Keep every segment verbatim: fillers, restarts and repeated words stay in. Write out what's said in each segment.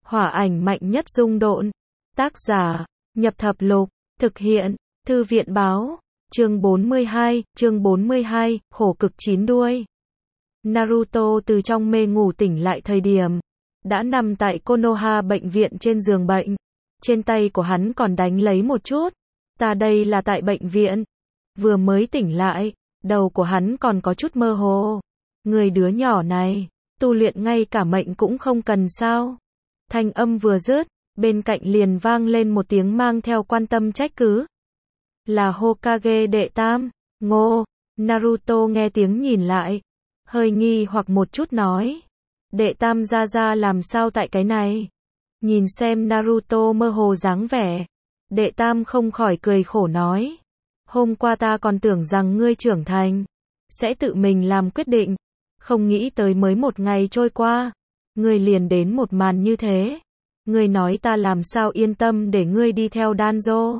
Hỏa ảnh mạnh nhất dung độn. Tác giả, Nhập Thập Lục. Thực hiện, Thư viện báo. Chương bốn mươi hai, chương bốn mươi hai, khổ cực chín đuôi. Naruto từ trong mê ngủ tỉnh lại thời điểm đã nằm tại Konoha bệnh viện trên giường bệnh. Trên tay của hắn còn đánh lấy một chút. Ta đây là tại bệnh viện. Vừa mới tỉnh lại, đầu của hắn còn có chút mơ hồ. Người đứa nhỏ này, tu luyện ngay cả mệnh cũng không cần sao? Thanh âm vừa dứt, bên cạnh liền vang lên một tiếng mang theo quan tâm trách cứ. Là Hokage đệ tam. Ngô, Naruto nghe tiếng nhìn lại, hơi nghi hoặc một chút nói. Đệ tam ra ra làm sao tại cái này? Nhìn xem Naruto mơ hồ dáng vẻ, đệ tam không khỏi cười khổ nói. Hôm qua ta còn tưởng rằng ngươi trưởng thành, sẽ tự mình làm quyết định. Không nghĩ tới mới một ngày trôi qua, ngươi liền đến một màn như thế. Ngươi nói ta làm sao yên tâm để ngươi đi theo Danzo.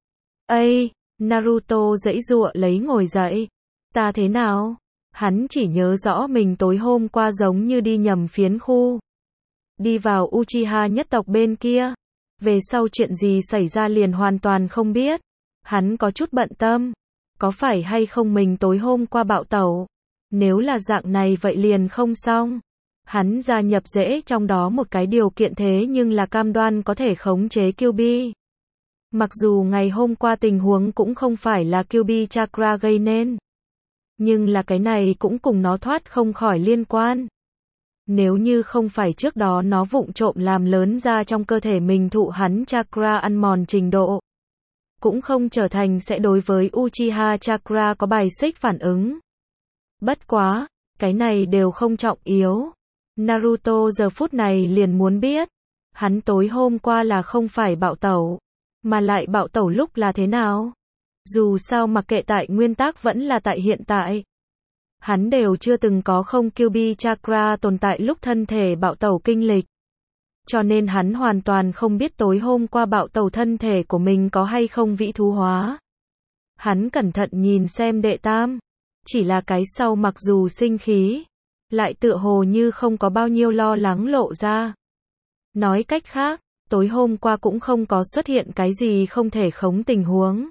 Ây, Naruto giãy giụa lấy ngồi dậy. Ta thế nào? Hắn chỉ nhớ rõ mình tối hôm qua giống như đi nhầm phiến khu. Đi vào Uchiha nhất tộc bên kia. Về sau chuyện gì xảy ra liền hoàn toàn không biết. Hắn có chút bận tâm. Có phải hay không mình tối hôm qua bạo tẩu? Nếu là dạng này vậy liền không xong. Hắn gia nhập dễ trong đó một cái điều kiện thế nhưng là cam đoan có thể khống chế Kyuubi. Mặc dù ngày hôm qua tình huống cũng không phải là Kyuubi Chakra gây nên. Nhưng là cái này cũng cùng nó thoát không khỏi liên quan. Nếu như không phải trước đó nó vụng trộm làm lớn ra trong cơ thể mình thụ hắn Chakra ăn mòn trình độ. Cũng không trở thành sẽ đối với Uchiha Chakra có bài xích phản ứng. Bất quá, cái này đều không trọng yếu. Naruto giờ phút này liền muốn biết. Hắn tối hôm qua là không phải bạo tẩu. Mà lại bạo tẩu lúc là thế nào? Dù sao mặc kệ tại nguyên tắc vẫn là tại hiện tại. Hắn đều chưa từng có không Kyuubi Chakra tồn tại lúc thân thể bạo tẩu kinh lịch. Cho nên hắn hoàn toàn không biết tối hôm qua bạo tẩu thân thể của mình có hay không vĩ thú hóa. Hắn cẩn thận nhìn xem đệ tam. Chỉ là cái sau mặc dù sinh khí, lại tựa hồ như không có bao nhiêu lo lắng lộ ra. Nói cách khác, tối hôm qua cũng không có xuất hiện cái gì không thể khống tình huống.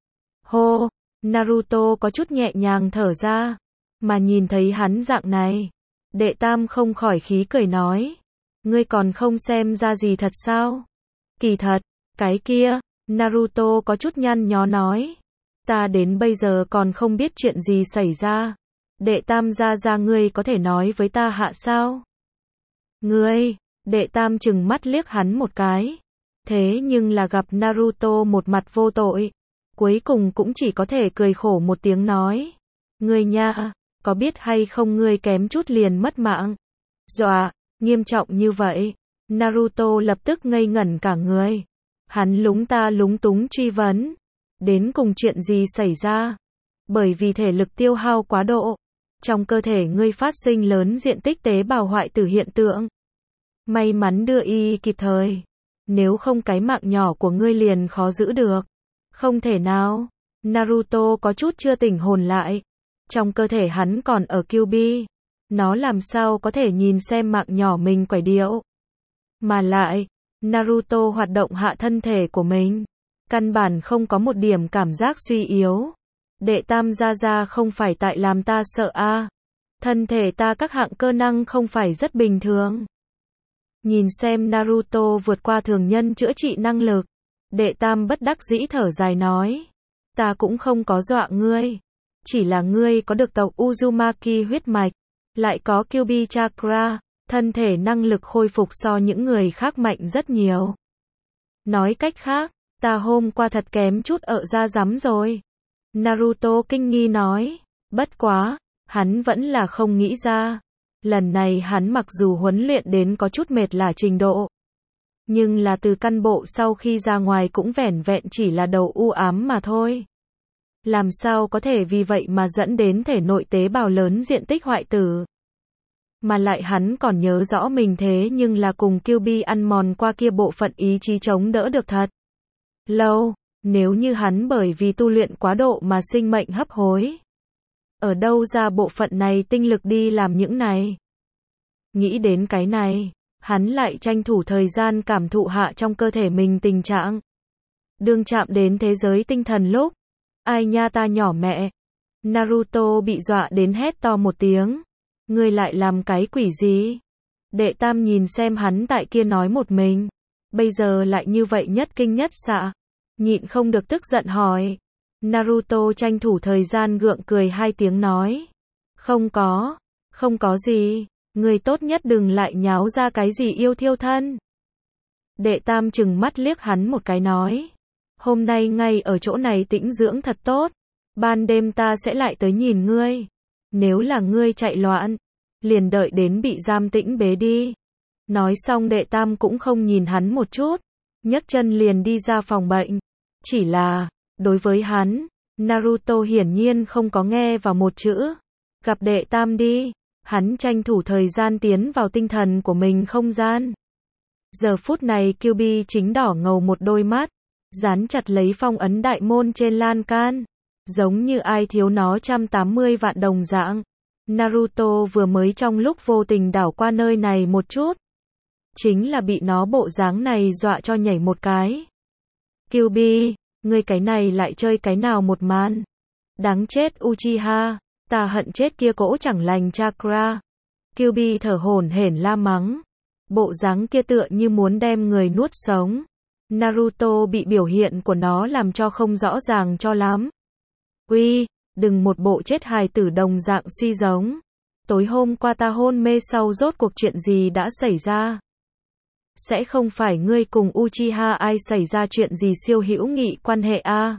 Hô, Naruto có chút nhẹ nhàng thở ra, mà nhìn thấy hắn dạng này. Đệ tam không khỏi khí cười nói. Ngươi còn không xem ra gì thật sao? Kỳ thật, cái kia, Naruto có chút nhăn nhó nói. Ta đến bây giờ còn không biết chuyện gì xảy ra. Đệ tam ra ra ngươi có thể nói với ta hạ sao? Ngươi, đệ tam chừng mắt liếc hắn một cái. Thế nhưng là gặp Naruto một mặt vô tội. Cuối cùng cũng chỉ có thể cười khổ một tiếng nói. Ngươi nha, có biết hay không ngươi kém chút liền mất mạng. Dọa, nghiêm trọng như vậy. Naruto lập tức ngây ngẩn cả người. Hắn lúng ta lúng túng truy vấn. Đến cùng chuyện gì xảy ra? Bởi vì thể lực tiêu hao quá độ. Trong cơ thể ngươi phát sinh lớn diện tích tế bào hoại tử hiện tượng. May mắn đưa y kịp thời. Nếu không cái mạng nhỏ của ngươi liền khó giữ được. Không thể nào. Naruto có chút chưa tỉnh hồn lại. Trong cơ thể hắn còn ở Kyuubi. Nó làm sao có thể nhìn xem mạng nhỏ mình quẩy điệu. Mà lại, Naruto hoạt động hạ thân thể của mình. Căn bản không có một điểm cảm giác suy yếu. Đệ tam gia gia không phải tại làm ta sợ a. À. Thân thể ta các hạng cơ năng không phải rất bình thường. Nhìn xem Naruto vượt qua thường nhân chữa trị năng lực. Đệ tam bất đắc dĩ thở dài nói. Ta cũng không có dọa ngươi. Chỉ là ngươi có được tộc Uzumaki huyết mạch. Lại có Kyuubi Chakra. Thân thể năng lực khôi phục so những người khác mạnh rất nhiều. Nói cách khác, ta hôm qua thật kém chút ở ra rắm rồi. Naruto kinh nghi nói. Bất quá, hắn vẫn là không nghĩ ra. Lần này hắn mặc dù huấn luyện đến có chút mệt lả trình độ. Nhưng là từ căn bộ sau khi ra ngoài cũng vẻn vẹn chỉ là đầu u ám mà thôi. Làm sao có thể vì vậy mà dẫn đến thể nội tế bào lớn diện tích hoại tử. Mà lại hắn còn nhớ rõ mình thế nhưng là cùng Kyuubi ăn mòn qua kia bộ phận ý chí chống đỡ được thật lâu. Nếu như hắn bởi vì tu luyện quá độ mà sinh mệnh hấp hối. Ở đâu ra bộ phận này tinh lực đi làm những này? Nghĩ đến cái này, hắn lại tranh thủ thời gian cảm thụ hạ trong cơ thể mình tình trạng. Đương chạm đến thế giới tinh thần lúc, ai nha ta nhỏ mẹ. Naruto bị dọa đến hét to một tiếng. Ngươi lại làm cái quỷ gì? Đệ tam nhìn xem hắn tại kia nói một mình. Bây giờ lại như vậy nhất kinh nhất xạ. Nhịn không được tức giận hỏi. Naruto tranh thủ thời gian gượng cười hai tiếng nói. Không có, không có gì. Ngươi tốt nhất đừng lại nháo ra cái gì yêu thiêu thân. Đệ tam chừng mắt liếc hắn một cái nói. Hôm nay ngay ở chỗ này tĩnh dưỡng thật tốt. Ban đêm ta sẽ lại tới nhìn ngươi. Nếu là ngươi chạy loạn, liền đợi đến bị giam tĩnh bế đi. Nói xong đệ tam cũng không nhìn hắn một chút. Nhấc chân liền đi ra phòng bệnh. Chỉ là, đối với hắn, Naruto hiển nhiên không có nghe vào một chữ. Gặp đệ tam đi, hắn tranh thủ thời gian tiến vào tinh thần của mình không gian. Giờ phút này Kyuubi chính đỏ ngầu một đôi mắt, dán chặt lấy phong ấn đại môn trên lan can, giống như ai thiếu nó một trăm tám mươi vạn đồng dạng. Naruto vừa mới trong lúc vô tình đảo qua nơi này một chút, chính là bị nó bộ dáng này dọa cho nhảy một cái. Kyuubi, ngươi cái này lại chơi cái nào một màn? Đáng chết Uchiha, ta hận chết kia cỗ chẳng lành chakra. Kyuubi thở hổn hển la mắng. Bộ dáng kia tựa như muốn đem người nuốt sống. Naruto bị biểu hiện của nó làm cho không rõ ràng cho lắm. Uy, đừng một bộ chết hài tử đồng dạng suy giống. Tối hôm qua ta hôn mê sau rốt cuộc chuyện gì đã xảy ra? Sẽ không phải ngươi cùng Uchiha ai xảy ra chuyện gì siêu hữu nghị quan hệ a? À?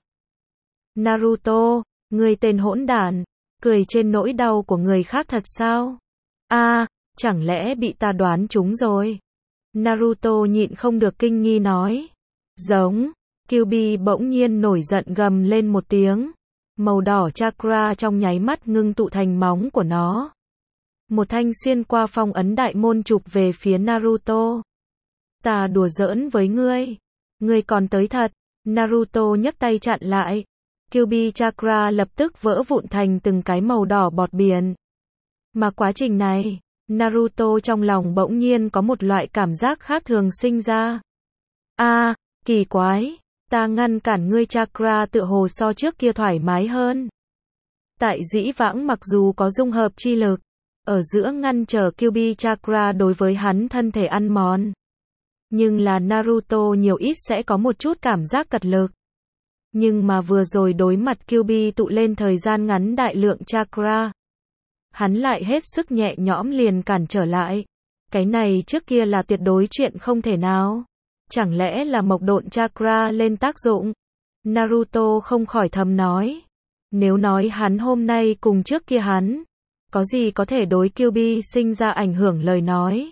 Naruto, ngươi tên hỗn đản, cười trên nỗi đau của người khác thật sao? A, à, chẳng lẽ bị ta đoán trúng rồi? Naruto nhịn không được kinh nghi nói. Giống, Kyuubi bỗng nhiên nổi giận gầm lên một tiếng. Màu đỏ chakra trong nháy mắt ngưng tụ thành móng của nó. Một thanh xuyên qua phong ấn đại môn chụp về phía Naruto. Ta đùa giỡn với ngươi. Ngươi còn tới thật. Naruto nhấc tay chặn lại. Kyuubi chakra lập tức vỡ vụn thành từng cái màu đỏ bọt biển. Mà quá trình này, Naruto trong lòng bỗng nhiên có một loại cảm giác khác thường sinh ra. A, à, kỳ quái, ta ngăn cản ngươi chakra tựa hồ so trước kia thoải mái hơn. Tại dĩ vãng mặc dù có dung hợp chi lực, ở giữa ngăn trở Kyuubi chakra đối với hắn thân thể ăn mòn. Nhưng là Naruto nhiều ít sẽ có một chút cảm giác cật lực. Nhưng mà vừa rồi đối mặt Kyuubi tụ lên thời gian ngắn đại lượng chakra. Hắn lại hết sức nhẹ nhõm liền cản trở lại. Cái này trước kia là tuyệt đối chuyện không thể nào. Chẳng lẽ là mộc độn chakra lên tác dụng? Naruto không khỏi thầm nói. Nếu nói hắn hôm nay cùng trước kia hắn, có gì có thể đối Kyuubi sinh ra ảnh hưởng lời nói.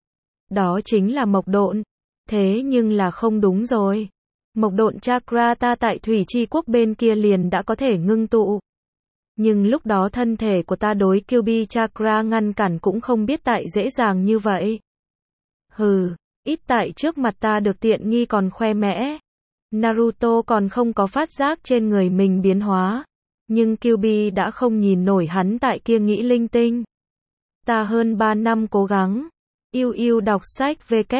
Đó chính là mộc độn. Thế nhưng là không đúng rồi. Mộc độn chakra ta tại thủy chi quốc bên kia liền đã có thể ngưng tụ. Nhưng lúc đó thân thể của ta đối Kyuubi chakra ngăn cản cũng không biết tại dễ dàng như vậy. Hừ, ít tại trước mặt ta được tiện nghi còn khoe mẽ. Naruto còn không có phát giác trên người mình biến hóa. Nhưng Kyuubi đã không nhìn nổi hắn tại kia nghĩ linh tinh. Ta hơn ba năm cố gắng. Yêu yêu đọc sách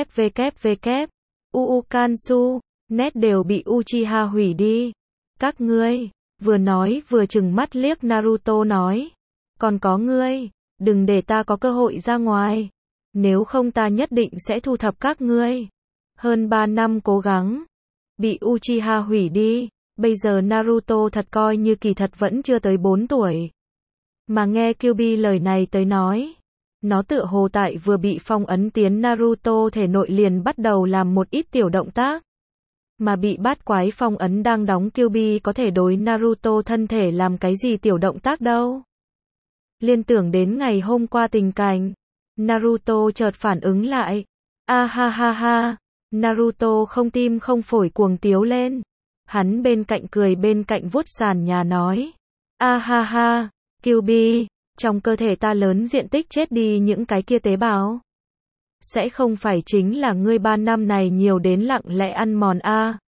www. Uukansu, net đều bị Uchiha hủy đi. Các ngươi, vừa nói vừa chừng mắt liếc Naruto nói. Còn có ngươi, đừng để ta có cơ hội ra ngoài. Nếu không ta nhất định sẽ thu thập các ngươi. Hơn ba năm cố gắng, bị Uchiha hủy đi. Bây giờ Naruto thật coi như kỳ thật vẫn chưa tới bốn tuổi. Mà nghe Kyuubi lời này tới nói. Nó tựa hồ tại vừa bị phong ấn tiến Naruto thể nội liền bắt đầu làm một ít tiểu động tác. Mà bị bát quái phong ấn đang đóng Kyuubi có thể đối Naruto thân thể làm cái gì tiểu động tác đâu. Liên tưởng đến ngày hôm qua tình cảnh. Naruto chợt phản ứng lại. A ha ha ha. Naruto không tim không phổi cuồng tiếu lên. Hắn bên cạnh cười bên cạnh vuốt sàn nhà nói. A ha ha. Kyuubi. Trong cơ thể ta lớn diện tích chết đi những cái kia tế bào. Sẽ không phải chính là ngươi ba năm này nhiều đến lặng lẽ ăn mòn a. À.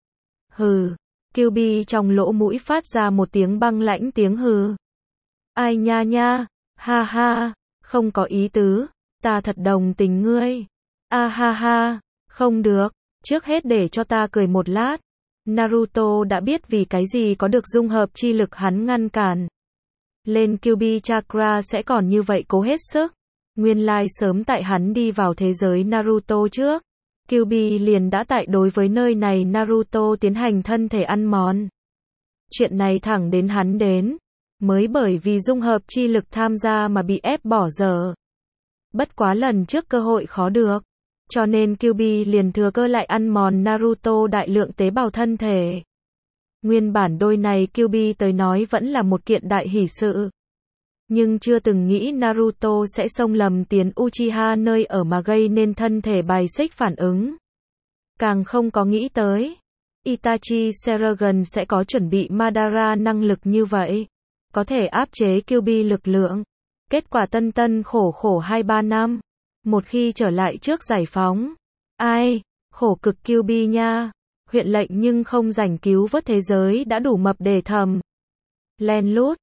Hừ. Kyuubi trong lỗ mũi phát ra một tiếng băng lãnh tiếng hừ. Ai nha nha. Ha ha. Không có ý tứ. Ta thật đồng tình ngươi. A ha ha, không được, trước hết để cho ta cười một lát. Naruto đã biết vì cái gì có được dung hợp chi lực hắn ngăn cản. Lên Kyuubi Chakra sẽ còn như vậy cố hết sức. Nguyên lai sớm tại hắn đi vào thế giới Naruto trước. Kyuubi liền đã tại đối với nơi này Naruto tiến hành thân thể ăn mòn. Chuyện này thẳng đến hắn đến. Mới bởi vì dung hợp chi lực tham gia mà bị ép bỏ dở. Bất quá lần trước cơ hội khó được. Cho nên Kyuubi liền thừa cơ lại ăn mòn Naruto đại lượng tế bào thân thể. Nguyên bản đôi này Kyuubi tới nói vẫn là một kiện đại hỷ sự. Nhưng chưa từng nghĩ Naruto sẽ xông lầm tiến Uchiha nơi ở mà gây nên thân thể bài xích phản ứng. Càng không có nghĩ tới. Itachi Seragon sẽ có chuẩn bị Madara năng lực như vậy. Có thể áp chế Kyuubi lực lượng. Kết quả tân tân khổ khổ hai ba năm. Một khi trở lại trước giải phóng. Ai, khổ cực Kyuubi nha. Huyện lệnh nhưng không rảnh cứu vớt thế giới đã đủ mập để thầm. Len lút,